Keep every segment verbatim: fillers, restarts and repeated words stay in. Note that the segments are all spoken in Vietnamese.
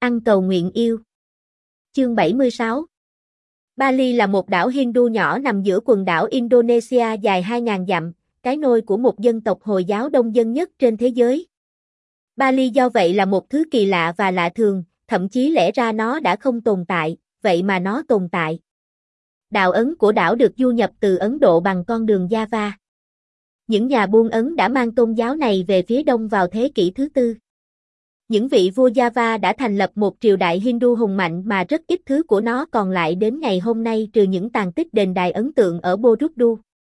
Ăn cầu nguyện yêu. Chương bảy mươi sáu. Bali là một đảo Hindu nhỏ nằm giữa quần đảo Indonesia dài hai nghìn dặm, cái nôi của một dân tộc Hồi giáo đông dân nhất trên thế giới. Bali do vậy là một thứ kỳ lạ và lạ thường, thậm chí lẽ ra nó đã không tồn tại, vậy mà nó tồn tại. Đạo Ấn của đảo được du nhập từ Ấn Độ bằng con đường Java. Những nhà buôn Ấn đã mang tôn giáo này về phía đông vào thế kỷ thứ tư. Những vị vua Java đã thành lập một triều đại Hindu hùng mạnh mà rất ít thứ của nó còn lại đến ngày hôm nay trừ những tàn tích đền đài ấn tượng ở Borobudur.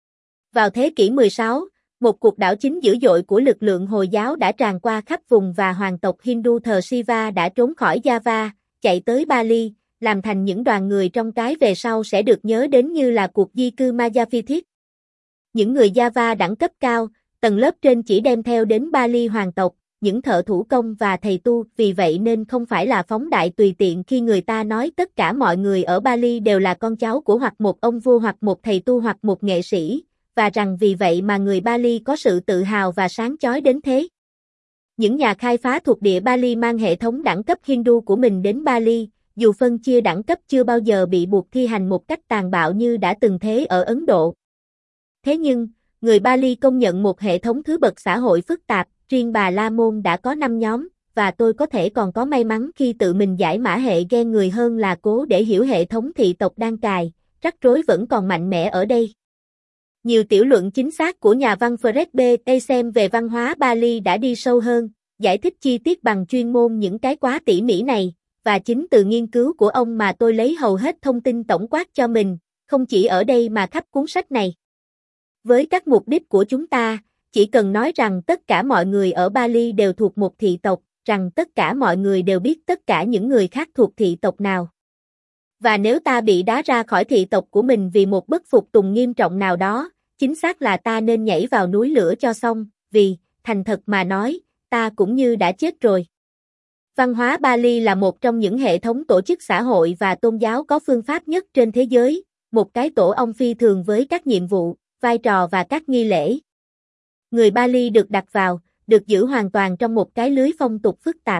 Vào thế kỷ mười sáu, một cuộc đảo chính dữ dội của lực lượng Hồi giáo đã tràn qua khắp vùng và hoàng tộc Hindu thờ Shiva đã trốn khỏi Java, chạy tới Bali, làm thành những đoàn người trong cái về sau sẽ được nhớ đến như là cuộc di cư Majapahit. Những người Java đẳng cấp cao, tầng lớp trên chỉ đem theo đến Bali hoàng tộc, những thợ thủ công và thầy tu, vì vậy nên không phải là phóng đại tùy tiện khi người ta nói tất cả mọi người ở Bali đều là con cháu của hoặc một ông vua hoặc một thầy tu hoặc một nghệ sĩ, và rằng vì vậy mà người Bali có sự tự hào và sáng chói đến thế. Những nhà khai phá thuộc địa Bali mang hệ thống đẳng cấp Hindu của mình đến Bali, dù phân chia đẳng cấp chưa bao giờ bị buộc thi hành một cách tàn bạo như đã từng thế ở Ấn Độ. Thế nhưng, người Bali công nhận một hệ thống thứ bậc xã hội phức tạp, riêng Bà La Môn đã có năm nhóm, và tôi có thể còn có may mắn khi tự mình giải mã hệ gen người hơn là cố để hiểu hệ thống thị tộc đang cài, rắc rối vẫn còn mạnh mẽ ở đây. Nhiều tiểu luận chính xác của nhà văn Fred B. Eisem về văn hóa Bali đã đi sâu hơn, giải thích chi tiết bằng chuyên môn những cái quá tỉ mỉ này, và chính từ nghiên cứu của ông mà tôi lấy hầu hết thông tin tổng quát cho mình, không chỉ ở đây mà khắp cuốn sách này. Với các mục đích của chúng ta, chỉ cần nói rằng tất cả mọi người ở Bali đều thuộc một thị tộc, rằng tất cả mọi người đều biết tất cả những người khác thuộc thị tộc nào. Và nếu ta bị đá ra khỏi thị tộc của mình vì một bất phục tùng nghiêm trọng nào đó, chính xác là ta nên nhảy vào núi lửa cho xong, vì, thành thật mà nói, ta cũng như đã chết rồi. Văn hóa Bali là một trong những hệ thống tổ chức xã hội và tôn giáo có phương pháp nhất trên thế giới, một cái tổ ong phi thường với các nhiệm vụ, vai trò và các nghi lễ. Người Bali được đặt vào, được giữ hoàn toàn trong một cái lưới phong tục phức tạp.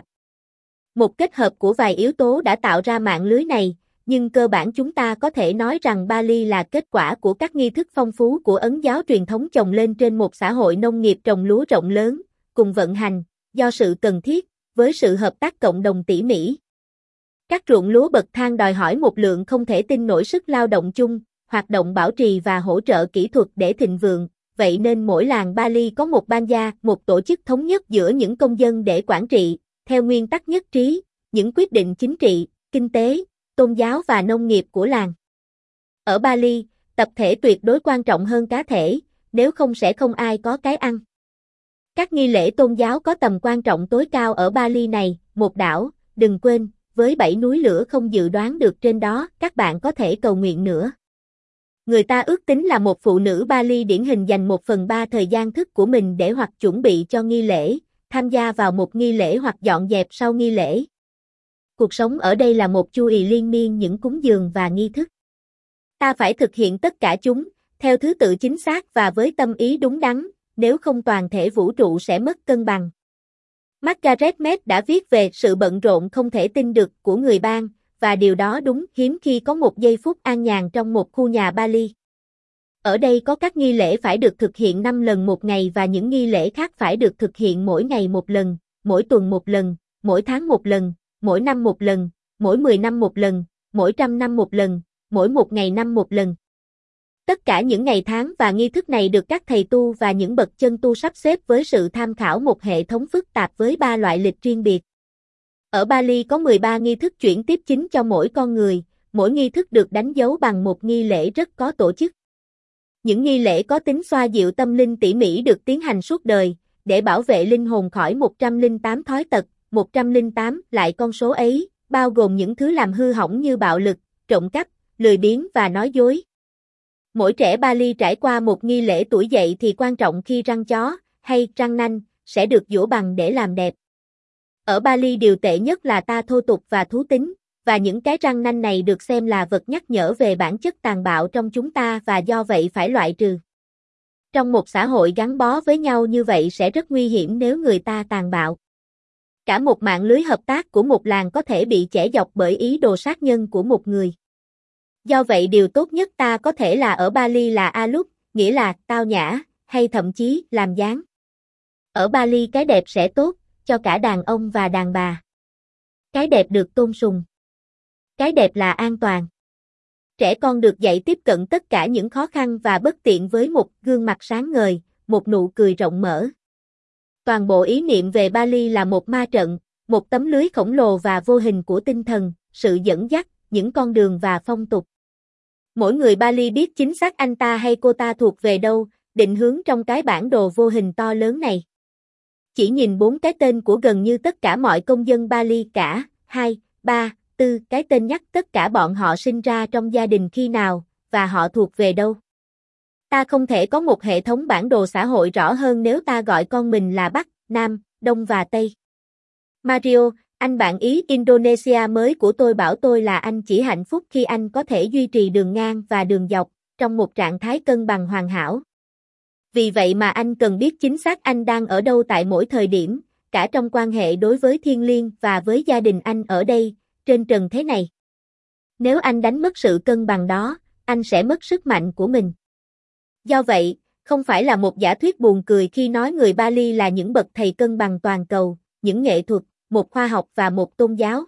Một kết hợp của vài yếu tố đã tạo ra mạng lưới này, nhưng cơ bản chúng ta có thể nói rằng Bali là kết quả của các nghi thức phong phú của Ấn giáo truyền thống chồng lên trên một xã hội nông nghiệp trồng lúa rộng lớn, cùng vận hành, do sự cần thiết, với sự hợp tác cộng đồng tỉ mỉ. Các ruộng lúa bậc thang đòi hỏi một lượng không thể tin nổi sức lao động chung, hoạt động bảo trì và hỗ trợ kỹ thuật để thịnh vượng. Vậy nên mỗi làng Bali có một ban gia, một tổ chức thống nhất giữa những công dân để quản trị, theo nguyên tắc nhất trí, những quyết định chính trị, kinh tế, tôn giáo và nông nghiệp của làng. Ở Bali, tập thể tuyệt đối quan trọng hơn cá thể, nếu không sẽ không ai có cái ăn. Các nghi lễ tôn giáo có tầm quan trọng tối cao ở Bali này, một đảo, đừng quên, với bảy núi lửa không dự đoán được trên đó, các bạn có thể cầu nguyện nữa. Người ta ước tính là một phụ nữ Bali điển hình dành một phần ba thời gian thức của mình để hoặc chuẩn bị cho nghi lễ, tham gia vào một nghi lễ hoặc dọn dẹp sau nghi lễ. Cuộc sống ở đây là một chu kỳ liên miên những cúng dường và nghi thức. Ta phải thực hiện tất cả chúng, theo thứ tự chính xác và với tâm ý đúng đắn, nếu không toàn thể vũ trụ sẽ mất cân bằng. Margaret Mead đã viết về sự bận rộn không thể tin được của người Bang, và điều đó đúng hiếm khi có một giây phút an nhàn trong một khu nhà Bali. Ở đây có các nghi lễ phải được thực hiện năm lần một ngày và những nghi lễ khác phải được thực hiện mỗi ngày một lần, mỗi tuần một lần, mỗi tháng một lần, mỗi năm một lần, mỗi mười năm một lần, mỗi trăm năm một lần, mỗi một ngày năm một lần. Tất cả những ngày tháng và nghi thức này được các thầy tu và những bậc chân tu sắp xếp với sự tham khảo một hệ thống phức tạp với ba loại lịch riêng biệt. Ở Bali có mười ba nghi thức chuyển tiếp chính cho mỗi con người, mỗi nghi thức được đánh dấu bằng một nghi lễ rất có tổ chức. Những nghi lễ có tính xoa dịu tâm linh tỉ mỉ được tiến hành suốt đời, để bảo vệ linh hồn khỏi một trăm lẻ tám thói tật, một trăm lẻ tám lại con số ấy, bao gồm những thứ làm hư hỏng như bạo lực, trộm cắp, lười biếng và nói dối. Mỗi trẻ Bali trải qua một nghi lễ tuổi dậy thì quan trọng khi răng chó, hay răng nanh, sẽ được giũa bằng để làm đẹp. Ở Bali điều tệ nhất là ta thô tục và thú tính, và những cái răng nanh này được xem là vật nhắc nhở về bản chất tàn bạo trong chúng ta và do vậy phải loại trừ. Trong một xã hội gắn bó với nhau như vậy sẽ rất nguy hiểm nếu người ta tàn bạo. Cả một mạng lưới hợp tác của một làng có thể bị chẻ dọc bởi ý đồ sát nhân của một người. Do vậy điều tốt nhất ta có thể là ở Bali là Alup, nghĩa là tao nhã, hay thậm chí làm dáng. Ở Bali cái đẹp sẽ tốt, cho cả đàn ông và đàn bà. Cái đẹp được tôn sùng. Cái đẹp là an toàn. Trẻ con được dạy tiếp cận tất cả những khó khăn và bất tiện với một gương mặt sáng ngời, một nụ cười rộng mở. Toàn bộ ý niệm về Bali là một ma trận, một tấm lưới khổng lồ và vô hình của tinh thần, sự dẫn dắt, những con đường và phong tục. Mỗi người Bali biết chính xác anh ta hay cô ta thuộc về đâu, định hướng trong cái bản đồ vô hình to lớn này. Chỉ nhìn bốn cái tên của gần như tất cả mọi công dân Bali cả, hai, ba, tư cái tên nhắc tất cả bọn họ sinh ra trong gia đình khi nào, và họ thuộc về đâu. Ta không thể có một hệ thống bản đồ xã hội rõ hơn nếu ta gọi con mình là Bắc, Nam, Đông và Tây. Mario, anh bạn Ý Indonesia mới của tôi bảo tôi là anh chỉ hạnh phúc khi anh có thể duy trì đường ngang và đường dọc, trong một trạng thái cân bằng hoàn hảo. Vì vậy mà anh cần biết chính xác anh đang ở đâu tại mỗi thời điểm, cả trong quan hệ đối với thiên liêng và với gia đình anh ở đây, trên trần thế này. Nếu anh đánh mất sự cân bằng đó, anh sẽ mất sức mạnh của mình. Do vậy, không phải là một giả thuyết buồn cười khi nói người Bali là những bậc thầy cân bằng toàn cầu, những nghệ thuật, một khoa học và một tôn giáo.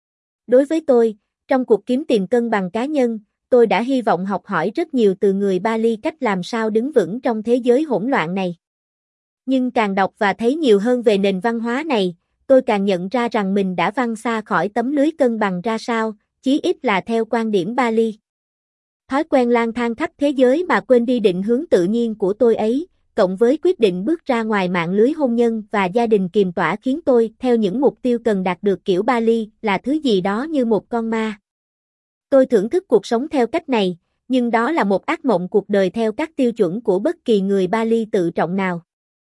Đối với tôi, trong cuộc kiếm tìm cân bằng cá nhân, tôi đã hy vọng học hỏi rất nhiều từ người Bali cách làm sao đứng vững trong thế giới hỗn loạn này. Nhưng càng đọc và thấy nhiều hơn về nền văn hóa này, tôi càng nhận ra rằng mình đã văng xa khỏi tấm lưới cân bằng ra sao, chí ít là theo quan điểm Bali. Thói quen lang thang khắp thế giới mà quên đi định hướng tự nhiên của tôi ấy, cộng với quyết định bước ra ngoài mạng lưới hôn nhân và gia đình kiềm tỏa khiến tôi theo những mục tiêu cần đạt được kiểu Bali là thứ gì đó như một con ma. Tôi thưởng thức cuộc sống theo cách này, nhưng đó là một ác mộng cuộc đời theo các tiêu chuẩn của bất kỳ người Bali tự trọng nào.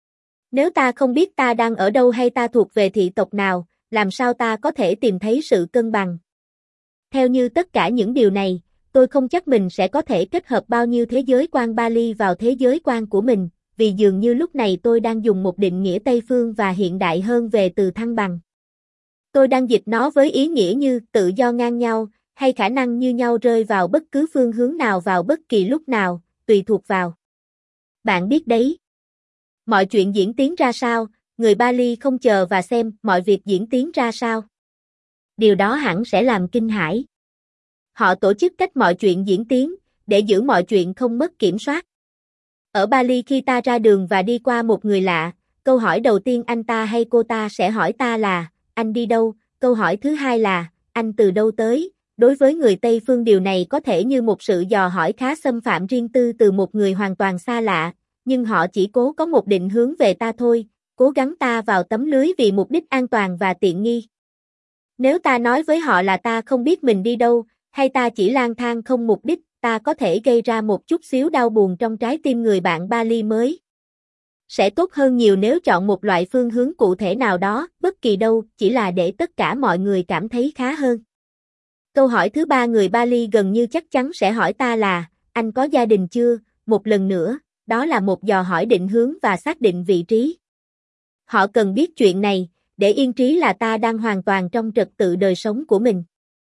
Nếu ta không biết ta đang ở đâu hay ta thuộc về thị tộc nào, làm sao ta có thể tìm thấy sự cân bằng? Theo như tất cả những điều này, tôi không chắc mình sẽ có thể kết hợp bao nhiêu thế giới quan Bali vào thế giới quan của mình, vì dường như lúc này tôi đang dùng một định nghĩa Tây phương và hiện đại hơn về từ thăng bằng. Tôi đang dịch nó với ý nghĩa như tự do ngang nhau, hay khả năng như nhau rơi vào bất cứ phương hướng nào vào bất kỳ lúc nào, tùy thuộc vào. Bạn biết đấy. Mọi chuyện diễn tiến ra sao, người Bali không chờ và xem mọi việc diễn tiến ra sao. Điều đó hẳn sẽ làm kinh hãi. Họ tổ chức cách mọi chuyện diễn tiến, để giữ mọi chuyện không mất kiểm soát. Ở Bali khi ta ra đường và đi qua một người lạ, câu hỏi đầu tiên anh ta hay cô ta sẽ hỏi ta là, anh đi đâu? Câu hỏi thứ hai là, anh từ đâu tới? Đối với người Tây phương điều này có thể như một sự dò hỏi khá xâm phạm riêng tư từ một người hoàn toàn xa lạ, nhưng họ chỉ cố có một định hướng về ta thôi, cố gắng ta vào tấm lưới vì mục đích an toàn và tiện nghi. Nếu ta nói với họ là ta không biết mình đi đâu, hay ta chỉ lang thang không mục đích, ta có thể gây ra một chút xíu đau buồn trong trái tim người bạn Bali mới. Sẽ tốt hơn nhiều nếu chọn một loại phương hướng cụ thể nào đó, bất kỳ đâu, chỉ là để tất cả mọi người cảm thấy khá hơn. Câu hỏi thứ ba người Bali gần như chắc chắn sẽ hỏi ta là, anh có gia đình chưa? Một lần nữa, đó là một dò hỏi định hướng và xác định vị trí. Họ cần biết chuyện này, để yên trí là ta đang hoàn toàn trong trật tự đời sống của mình.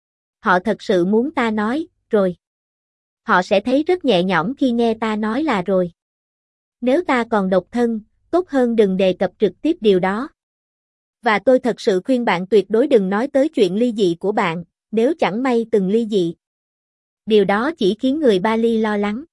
Họ thật sự muốn ta nói, rồi. Họ sẽ thấy rất nhẹ nhõm khi nghe ta nói là rồi. Nếu ta còn độc thân, tốt hơn đừng đề cập trực tiếp điều đó. Và tôi thật sự khuyên bạn tuyệt đối đừng nói tới chuyện ly dị của bạn, nếu chẳng may từng ly dị. Điều đó chỉ khiến người Bali lo lắng.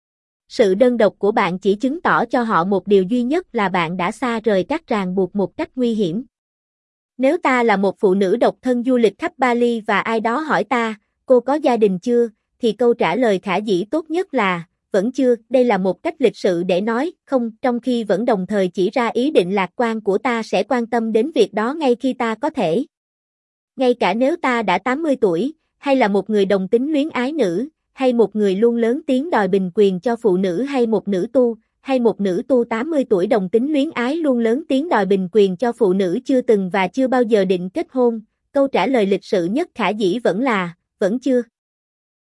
Sự đơn độc của bạn chỉ chứng tỏ cho họ một điều duy nhất là bạn đã xa rời các ràng buộc một cách nguy hiểm. Nếu ta là một phụ nữ độc thân du lịch khắp Bali và ai đó hỏi ta, cô có gia đình chưa, thì câu trả lời khả dĩ tốt nhất là, vẫn chưa, đây là một cách lịch sự để nói, không, trong khi vẫn đồng thời chỉ ra ý định lạc quan của ta sẽ quan tâm đến việc đó ngay khi ta có thể. Ngay cả nếu ta đã tám mươi tuổi, hay là một người đồng tính luyến ái nữ, hay một người luôn lớn tiếng đòi bình quyền cho phụ nữ hay một nữ tu, hay một nữ tu tám mươi tuổi đồng tính luyến ái luôn lớn tiếng đòi bình quyền cho phụ nữ chưa từng và chưa bao giờ định kết hôn, câu trả lời lịch sự nhất khả dĩ vẫn là, vẫn chưa.